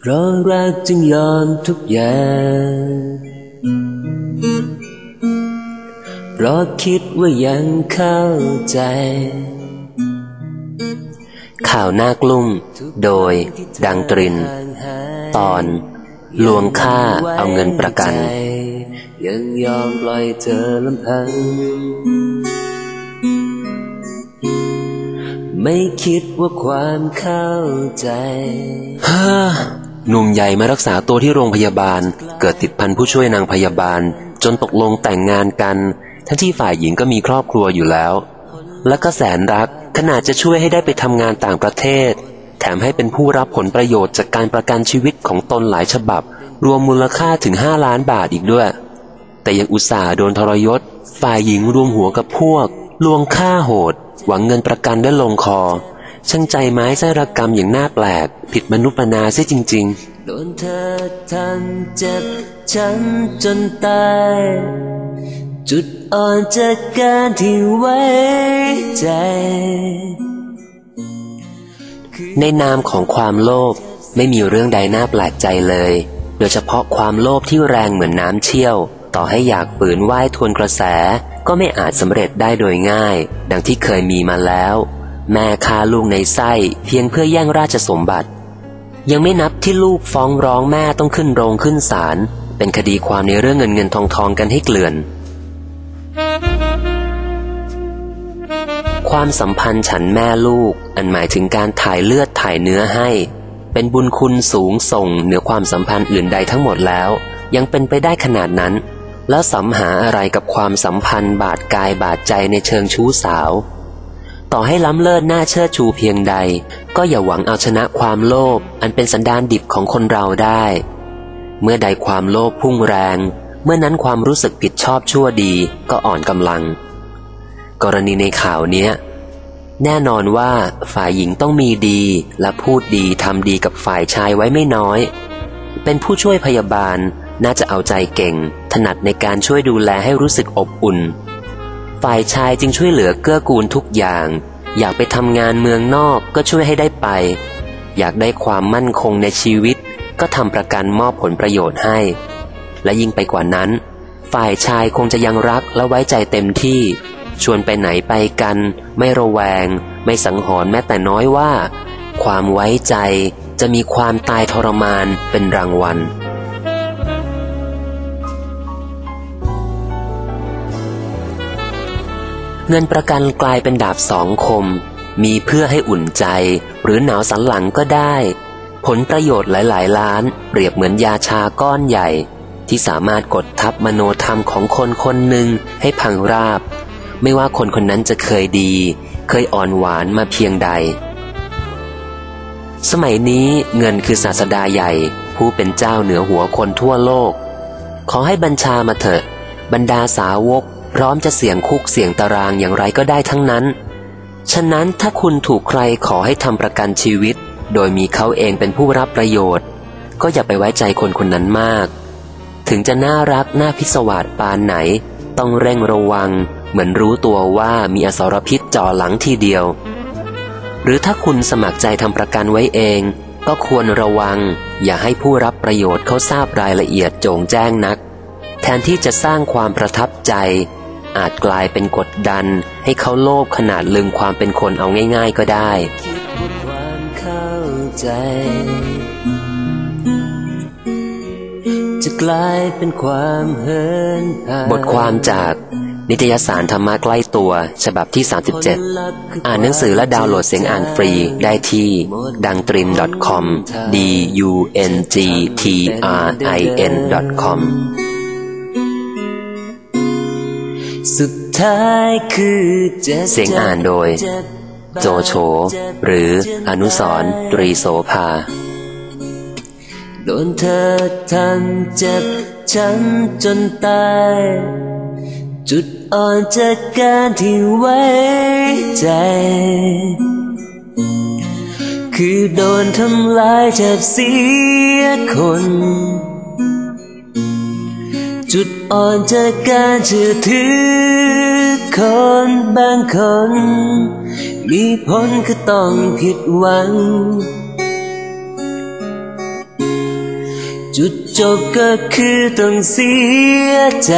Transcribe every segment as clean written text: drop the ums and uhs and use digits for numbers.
เพราะรักจึงยอมทุกอย่างเพราะคิดว่ายังเข้าใจข่าวหน้ากลุ่มโดยดังตรินตอนลวงฆ่าเอาเงินประกันยังยอมปล่อยเธอลำพังไม่คิดว่าความเข้าใจหนุ่มใหญ่มารักษาตัวที่โรงพยาบาลเกิดติดพันผู้ช่วยนางพยาบาลจนตกลงแต่งงานกันทั้งที่ฝ่ายหญิงก็มีครอบครัวอยู่แล้วและก็แสนรักขนาดจะช่วยให้ได้ไปทำงานต่างประเทศแถมให้เป็นผู้รับผลประโยชน์จากการประกันชีวิตของตนหลายฉบับรวมมูลค่าถึง5 ล้านบาทอีกด้วยแต่ยังอุตส่าห์โดนทรยศฝ่ายหญิงรวมหัวกับพวกลวงฆ่าโหดหวังเงินประกันได้ลงคอช่างใจไม้ไส้ระกรรมอย่างน่าแปลกผิดมนุษย์นาเสียจริงๆโดนเธอทำเจ็บช้ำจนตายจุดอ่อนจากการที่ไว้ใจในนามของความโลภไม่มีเรื่องใดน่าแปลกใจเลยโดยเฉพาะความโลภที่แรงเหมือนน้ำเชี่ยวต่อให้อยากฝืนว่ายทวนกระแสก็ไม่อาจสำเร็จได้โดยง่ายดังที่เคยมีมาแล้วแม่ฆ่าลูกในไส้เพียงเพื่อแย่งราชสมบัติยังไม่นับที่ลูกฟ้องร้องแม่ต้องขึ้นโรงขึ้นศาลเป็นคดีความในเรื่องเงินทองกันให้เกลื่อนความสัมพันธ์ฉันแม่ลูกอันหมายถึงการถ่ายเลือดถ่ายเนื้อให้เป็นบุญคุณสูงส่งเหนือความสัมพันธ์อื่นใดทั้งหมดแล้วยังเป็นไปได้ขนาดนั้นแล้วสัมหาอะไรกับความสัมพันธ์บาดกายบาดใจในเชิงชู้สาวต่อให้ล้ำเลิศน่าเชิดชูเพียงใดก็อย่าหวังเอาชนะความโลภอันเป็นสันดานดิบของคนเราได้เมื่อใดความโลภพุ่งแรงเมื่อนั้นความรู้สึกผิดชอบชั่วดีก็อ่อนกำลังกรณีในข่าวเนี้ยแน่นอนว่าฝ่ายหญิงต้องมีดีและพูดดีทำดีกับฝ่ายชายไว้ไม่น้อยเป็นผู้ช่วยพยาบาลน่าจะเอาใจเก่งถนัดในการช่วยดูแลให้รู้สึกอบอุ่นฝ่ายชายจึงช่วยเหลือเกื้อกูลทุกอย่างอยากไปทำงานเมืองนอกก็ช่วยให้ได้ไปอยากได้ความมั่นคงในชีวิตก็ทำประกันมอบผลประโยชน์ให้และยิ่งไปกว่านั้นฝ่ายชายคงจะยังรักและไว้ใจเต็มที่ชวนไปไหนไปกันไม่ระแวงไม่สังหรณ์แม้แต่น้อยว่าความไว้ใจจะมีความตายทรมานเป็นรางวัลเงินประกันกลายเป็นดาบสองคมมีเพื่อให้อุ่นใจหรือหนาวสันหลังก็ได้ผลประโยชน์หลายๆล้านเปรียบเหมือนยาชาก้อนใหญ่ที่สามารถกดทับมโนธรรมของคนคนหนึ่งให้พังราบไม่ว่าคนคนนั้นจะเคยดีเคยอ่อนหวานมาเพียงใดสมัยนี้เงินคือศาสดาใหญ่ผู้เป็นเจ้าเหนือหัวคนทั่วโลกขอให้บัญชามาเถอะบรรดาสาวกพร้อมจะเสี่ยงคุกเสี่ยงตารางอย่างไรก็ได้ทั้งนั้นฉะนั้นถ้าคุณถูกใครขอให้ทำประกันชีวิตโดยมีเขาเองเป็นผู้รับประโยชน์ก็อย่าไปไว้ใจคนคนนั้นมากถึงจะน่ารักน่าพิศวาสปานไหนต้องเร่งระวังเหมือนรู้ตัวว่ามีอสรพิษจ่อหลังทีเดียวหรือถ้าคุณสมัครใจทำประกันไว้เองก็ควรระวังอย่าให้ผู้รับประโยชน์เขาทราบรายละเอียดโจ่งแจ้งนักแทนที่จะสร้างความประทับใจอาจกลายเป็นกดดันให้เขาโลภขนาดลืมความเป็นคนเอาง่ายๆก็ได้คิดว่าความเข้าใจจะกลายเป็นความเหินห่างบทความจากนิตยสารธรรมะใกล้ตัวฉบับที่37อ่านหนังสือและดาวน์โหลดเสียงอ่านฟรีได้ที่dangtrin.com dungtrin.com สุดท้ายคือเสียงอ่านโดยโจโฉหรืออนุสรณ์ตรีโสภาโดนเธอทำเจ็บช้ำจนตายจุดอ่อนจากการที่ไว้ใจคือโดนทำลายแทบเสียคนจุดอ่อนจากการเชื่อถือคนบางคนมีผลคือต้องผิดหวังจุดจบก็คือต้องเสียใจ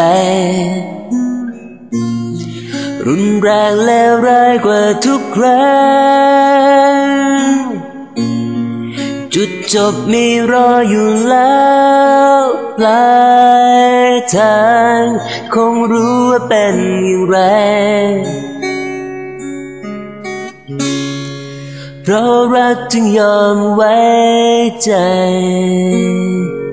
รุนแรงและร้ายกว่าทุกครั้งจุดจบมีรออยู่แล้วปลายทางคงรู้ว่าเป็นอย่างไรเพราะรักจึงยอมไว้ใจ